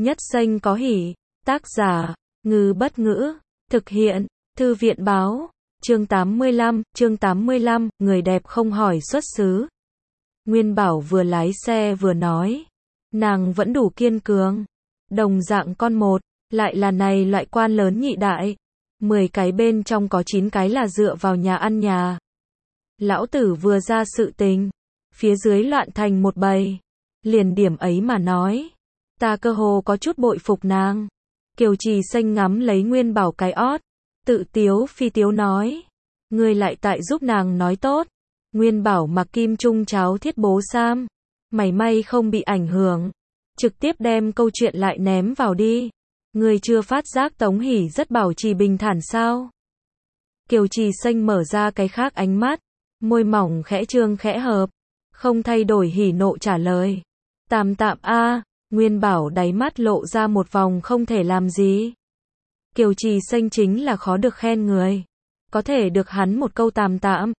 Nhất danh có hỷ. Tác giả, Ngư Bất Ngữ. Thực hiện, Thư viện Báo. Chương 85, người đẹp không hỏi xuất xứ. Nguyên Bảo vừa lái xe vừa nói. Nàng vẫn đủ kiên cường. Đồng dạng con một, lại là này loại quan lớn nhị đại. 10 cái bên trong có 9 cái là dựa vào nhà ăn nhà. Lão tử vừa ra sự tình. Phía dưới loạn thành một bầy. Liền điểm ấy mà nói. Ta cơ hồ có chút bội phục nàng. Kiều Trì Xanh ngắm lấy Nguyên Bảo cái ót. Tự tiếu phi tiếu nói. Ngươi lại tại giúp nàng nói tốt. Nguyên Bảo mặc kim trung cháo thiết bố sam. Mảy may không bị ảnh hưởng. Trực tiếp đem câu chuyện lại ném vào đi. Ngươi chưa phát giác Tống Hỷ rất bảo trì bình thản sao? Kiều Trì Xanh mở ra cái khác ánh mắt. Môi mỏng khẽ trương khẽ hợp. Không thay đổi hỉ nộ trả lời. Tạm a. Nguyên Bảo đáy mắt lộ ra một vòng không thể làm gì. Kiều Trì Xanh chính là khó được khen người. Có thể được hắn một câu tạm,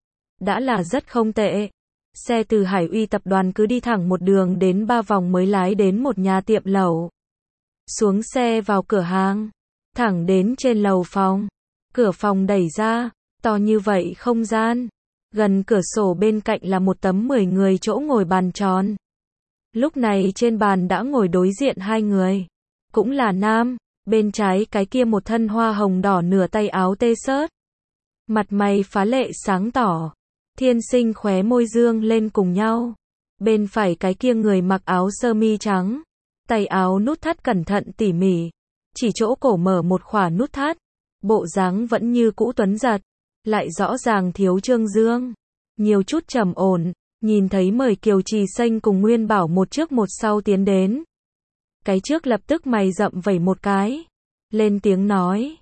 đã là rất không tệ. Xe từ Hải Uy tập đoàn cứ đi thẳng một đường đến 3 vòng mới lái đến một nhà tiệm lẩu. Xuống xe vào cửa hàng, thẳng đến trên lầu phòng. Cửa phòng đẩy ra, to như vậy không gian. Gần cửa sổ bên cạnh là một tấm 10 người chỗ ngồi bàn tròn. Lúc này trên bàn đã ngồi đối diện 2 người. Cũng là nam, bên trái cái kia một thân hoa hồng đỏ nửa tay áo tê xớt. Mặt mày phá lệ sáng tỏ. Thiên sinh khóe môi dương lên cùng nhau. Bên phải cái kia người mặc áo sơ mi trắng. Tay áo nút thắt cẩn thận tỉ mỉ. Chỉ chỗ cổ mở một khỏa nút thắt. Bộ dáng vẫn như cũ tuấn giật. Lại rõ ràng thiếu trương dương. Nhiều chút trầm ổn. Nhìn thấy mời Kiều Trì Xanh cùng Nguyên Bảo một trước một sau tiến đến. Cái trước lập tức mày rậm vẩy một cái. Lên tiếng nói.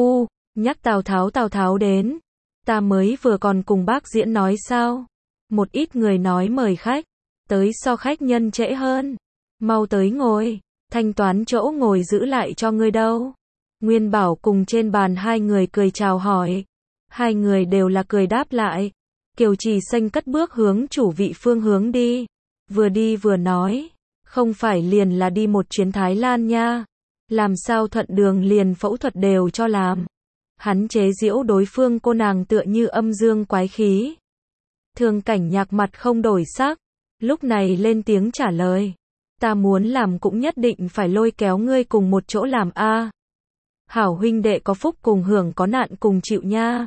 Nhắc Tào Tháo đến. Ta mới vừa còn cùng bác diễn nói sao. Một ít người nói mời khách. Tới so khách nhân trễ hơn. Mau tới ngồi. Thanh toán chỗ ngồi giữ lại cho ngươi đâu. Nguyên Bảo cùng trên bàn 2 người cười chào hỏi. 2 người đều là cười đáp lại. Kiều Trì Xanh cất bước hướng chủ vị phương hướng đi. Vừa đi vừa nói. Không phải liền là đi một chuyến Thái Lan nha. Làm sao thuận đường liền phẫu thuật đều cho làm. Hắn chế giễu đối phương cô nàng tựa như âm dương quái khí. Thường Cảnh Nhạc mặt không đổi sắc. Lúc này lên tiếng trả lời. Ta muốn làm cũng nhất định phải lôi kéo ngươi cùng một chỗ làm a. Hảo huynh đệ có phúc cùng hưởng có nạn cùng chịu nha.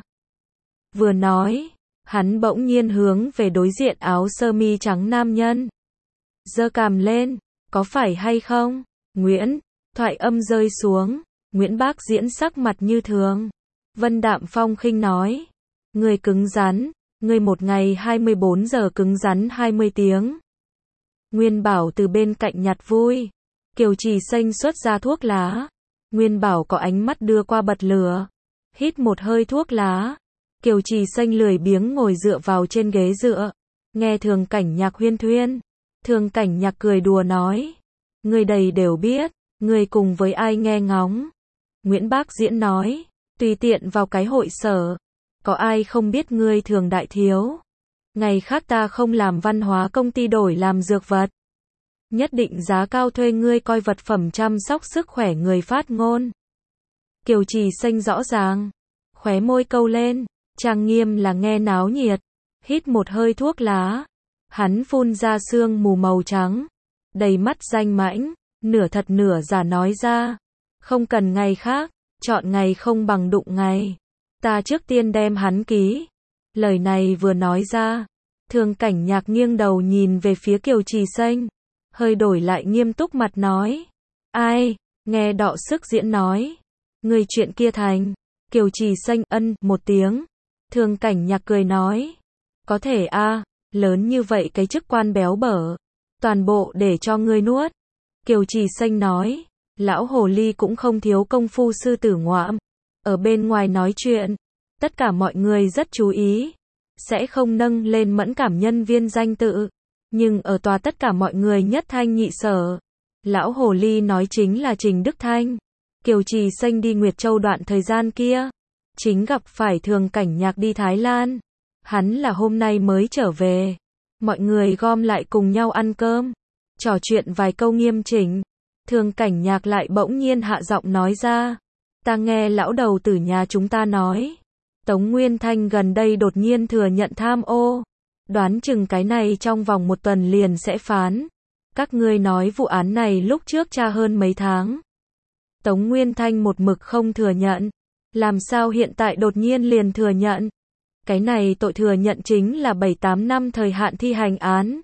Vừa nói. Hắn bỗng nhiên hướng về đối diện áo sơ mi trắng nam nhân. Giơ cằm lên, có phải hay không? Nguyễn, thoại âm rơi xuống, Nguyễn Bác Diễn sắc mặt như thường. Vân đạm phong khinh nói. Người cứng rắn, người một ngày 24 giờ cứng rắn 20 tiếng. Nguyên Bảo từ bên cạnh nhặt vui. Kiều Trì Xanh xuất ra thuốc lá. Nguyên Bảo có ánh mắt đưa qua bật lửa. Hít một hơi thuốc lá. Kiều Trì Xanh lười biếng ngồi dựa vào trên ghế dựa. Nghe Thường Cảnh Nhạc huyên thuyên. Thường Cảnh Nhạc cười đùa nói. Người đầy đều biết. Người cùng với ai nghe ngóng. Nguyễn Bác Diễn nói. Tùy tiện vào cái hội sở. Có ai không biết ngươi Thường đại thiếu. Ngày khác ta không làm văn hóa công ty đổi làm dược vật. Nhất định giá cao thuê ngươi coi vật phẩm chăm sóc sức khỏe người phát ngôn. Kiều Trì Xanh rõ ràng. Khóe môi câu lên. Trang nghiêm là nghe náo nhiệt. Hít một hơi thuốc lá. Hắn phun ra sương mù màu trắng. Đầy mắt danh mãnh. Nửa thật nửa giả nói ra. Không cần ngày khác. Chọn ngày không bằng đụng ngày. Ta trước tiên đem hắn ký. Lời này vừa nói ra. Thường Cảnh Nhạc nghiêng đầu nhìn về phía Kiều Trì Xanh. Hơi đổi lại nghiêm túc mặt nói. Ai? Nghe đọ sức diễn nói. Người chuyện kia thành. Kiều Trì Xanh ân một tiếng. Thường Cảnh Nhạc cười nói. Có thể a, lớn như vậy cái chức quan béo bở. Toàn bộ để cho ngươi nuốt. Kiều Trì Xanh nói. Lão hồ ly cũng không thiếu công phu sư tử ngoạm. Ở bên ngoài nói chuyện. Tất cả mọi người rất chú ý. Sẽ không nâng lên mẫn cảm nhân viên danh tự. Nhưng ở tòa tất cả mọi người nhất thanh nhị sở. Lão hồ ly nói chính là Trình Đức Thanh. Kiều Trì Xanh đi Nguyệt Châu đoạn thời gian kia. Chính gặp phải Thường Cảnh Nhạc đi Thái Lan. Hắn là hôm nay mới trở về. Mọi người gom lại cùng nhau ăn cơm. Trò chuyện vài câu nghiêm chỉnh. Thường Cảnh Nhạc lại bỗng nhiên hạ giọng nói ra. Ta nghe lão đầu tử nhà chúng ta nói. Tống Nguyên Thanh gần đây đột nhiên thừa nhận tham ô. Đoán chừng cái này trong vòng 1 tuần liền sẽ phán. Các ngươi nói vụ án này lúc trước tra hơn mấy tháng. Tống Nguyên Thanh một mực không thừa nhận. Làm sao hiện tại đột nhiên liền thừa nhận? Cái này tội thừa nhận chính là 7-8 năm thời hạn thi hành án.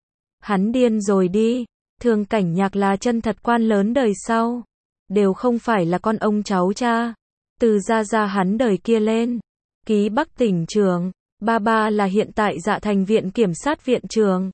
Hắn điên rồi đi. Thường Cảnh Nhạc là chân thật quan lớn đời sau. Đều không phải là con ông cháu cha. Từ ra hắn đời kia lên. Ký Bắc tỉnh trưởng. Ba là hiện tại Dạ Thành viện kiểm sát viện trưởng.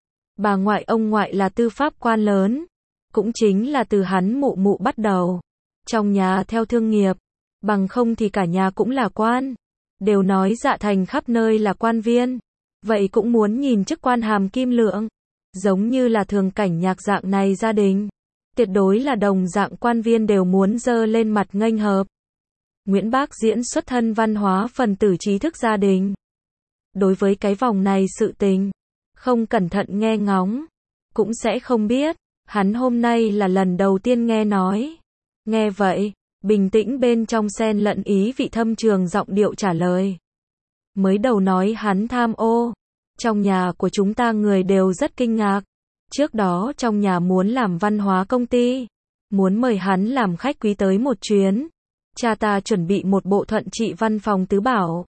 Bà ngoại ông ngoại là tư pháp quan lớn. Cũng chính là từ hắn mụ bắt đầu. Trong nhà theo thương nghiệp. Bằng không thì cả nhà cũng là quan. Đều nói Dạ Thành khắp nơi là quan viên. Vậy cũng muốn nhìn chức quan hàm kim lượng. Giống như là Thường Cảnh Nhạc dạng này gia đình. Tuyệt đối là đồng dạng quan viên đều muốn giơ lên mặt nghênh hợp. Nguyễn Bác Diễn xuất thân văn hóa phần tử trí thức gia đình. Đối với cái vòng này sự tình, không cẩn thận nghe ngóng, cũng sẽ không biết. Hắn hôm nay là lần đầu tiên nghe nói. Nghe vậy, bình tĩnh bên trong xen lẫn ý vị thâm trường giọng điệu trả lời. Mới đầu nói hắn tham ô. Trong nhà của chúng ta người đều rất kinh ngạc. Trước đó trong nhà muốn làm văn hóa công ty. Muốn mời hắn làm khách quý tới một chuyến. Cha ta chuẩn bị một bộ thuận trị văn phòng tứ bảo.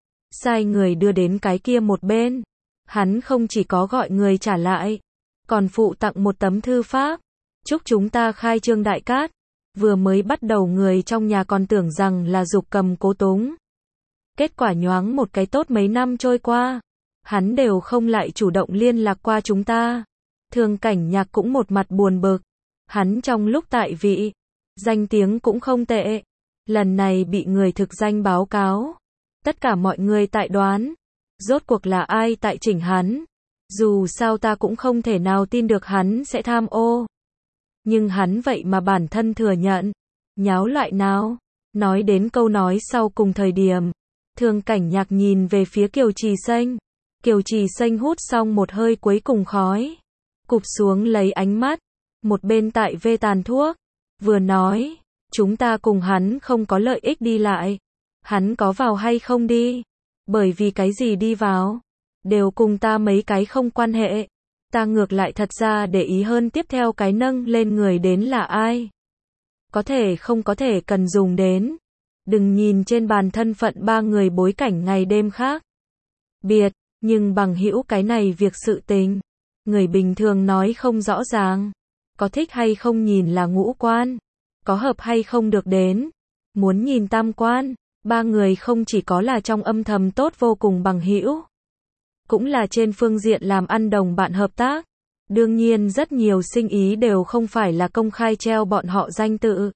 Sai người đưa đến cái kia một bên. Hắn không chỉ có gọi người trả lại. Còn phụ tặng một tấm thư pháp. Chúc chúng ta khai trương đại cát. Vừa mới bắt đầu người trong nhà còn tưởng rằng là Dục Cầm cố túng. Kết quả nhoáng một cái tốt mấy năm trôi qua. Hắn đều không lại chủ động liên lạc qua chúng ta. Thường Cảnh Nhạc cũng một mặt buồn bực. Hắn trong lúc tại vị, danh tiếng cũng không tệ. Lần này bị người thực danh báo cáo. Tất cả mọi người tại đoán. Rốt cuộc là ai tại chỉnh hắn. Dù sao ta cũng không thể nào tin được hắn sẽ tham ô. Nhưng hắn vậy mà bản thân thừa nhận. Nháo loại nào? Nói đến câu nói sau cùng thời điểm. Thường Cảnh Nhạc nhìn về phía Kiều Trì Xanh. Kiều Trì Xanh hút xong một hơi cuối cùng khói. Cụp xuống lấy ánh mắt. Một bên tại vê tàn thuốc. Vừa nói. Chúng ta cùng hắn không có lợi ích đi lại. Hắn có vào hay không đi. Bởi vì cái gì đi vào. Đều cùng ta mấy cái không quan hệ. Ta ngược lại thật ra để ý hơn tiếp theo cái nâng lên người đến là ai. Có thể không có thể cần dùng đến. Đừng nhìn trên bàn thân phận 3 người bối cảnh ngày đêm khác biệt, nhưng bằng hữu cái này việc sự tình. Người bình thường nói không rõ ràng. Có thích hay không nhìn là ngũ quan. Có hợp hay không được đến. Muốn nhìn tam quan. 3 người không chỉ có là trong âm thầm tốt vô cùng bằng hữu. Cũng là trên phương diện làm ăn đồng bạn hợp tác. Đương nhiên rất nhiều sinh ý đều không phải là công khai treo bọn họ danh tự.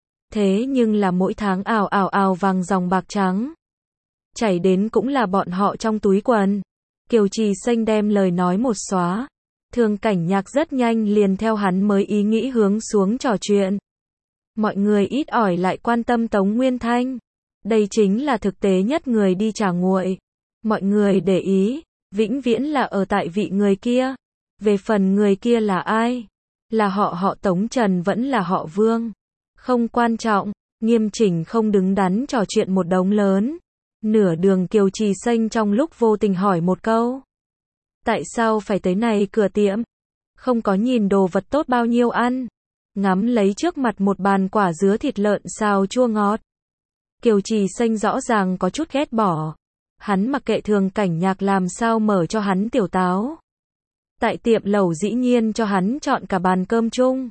Thế nhưng là mỗi tháng ào vàng dòng bạc trắng. Chảy đến cũng là bọn họ trong túi quần. Kiều Trì Xanh đem lời nói một xóa. Thường Cảnh Nhạc rất nhanh liền theo hắn mới ý nghĩ hướng xuống trò chuyện. Mọi người ít ỏi lại quan tâm Tống Nguyên Thanh. Đây chính là thực tế nhất người đi trả nguội. Mọi người để ý, vĩnh viễn là ở tại vị người kia. Về phần người kia là ai? Là họ Tống Trần vẫn là họ Vương. Không quan trọng, nghiêm chỉnh không đứng đắn trò chuyện một đống lớn. Nửa đường Kiều Trì Xanh trong lúc vô tình hỏi một câu. Tại sao phải tới này cửa tiệm? Không có nhìn đồ vật tốt bao nhiêu ăn. Ngắm lấy trước mặt một bàn quả dứa thịt lợn xào chua ngọt. Kiều Trì Xanh rõ ràng có chút ghét bỏ. Hắn mặc kệ Thường Cảnh Nhạc làm sao mở cho hắn tiểu táo. Tại tiệm lẩu dĩ nhiên cho hắn chọn cả bàn cơm chung.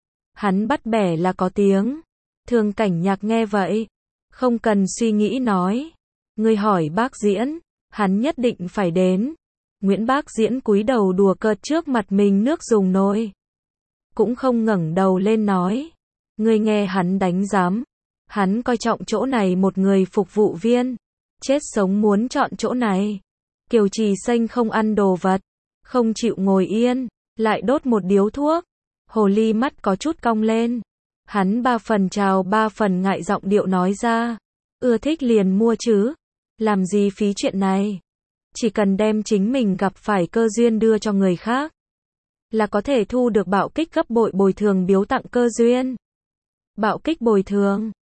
Hắn bắt bẻ là có tiếng. Thường Cảnh Nhạc nghe vậy. Không cần suy nghĩ nói. Ngươi hỏi Bác Diễn. Hắn nhất định phải đến. Nguyễn Bác Diễn cúi đầu đùa cợt trước mặt mình nước dùng nồi. Cũng không ngẩng đầu lên nói. Ngươi nghe hắn đánh giám. Hắn coi trọng chỗ này một người phục vụ viên. Chết sống muốn chọn chỗ này. Kiều Trì Xanh không ăn đồ vật. Không chịu ngồi yên. Lại đốt một điếu thuốc. Hồ ly mắt có chút cong lên. Hắn 3 phần chào 3 phần ngại giọng điệu nói ra. Ưa thích liền mua chứ. Làm gì phí chuyện này. Chỉ cần đem chính mình gặp phải cơ duyên đưa cho người khác. là có thể thu được bạo kích gấp bội bồi thường biếu tặng cơ duyên. Bạo kích bồi thường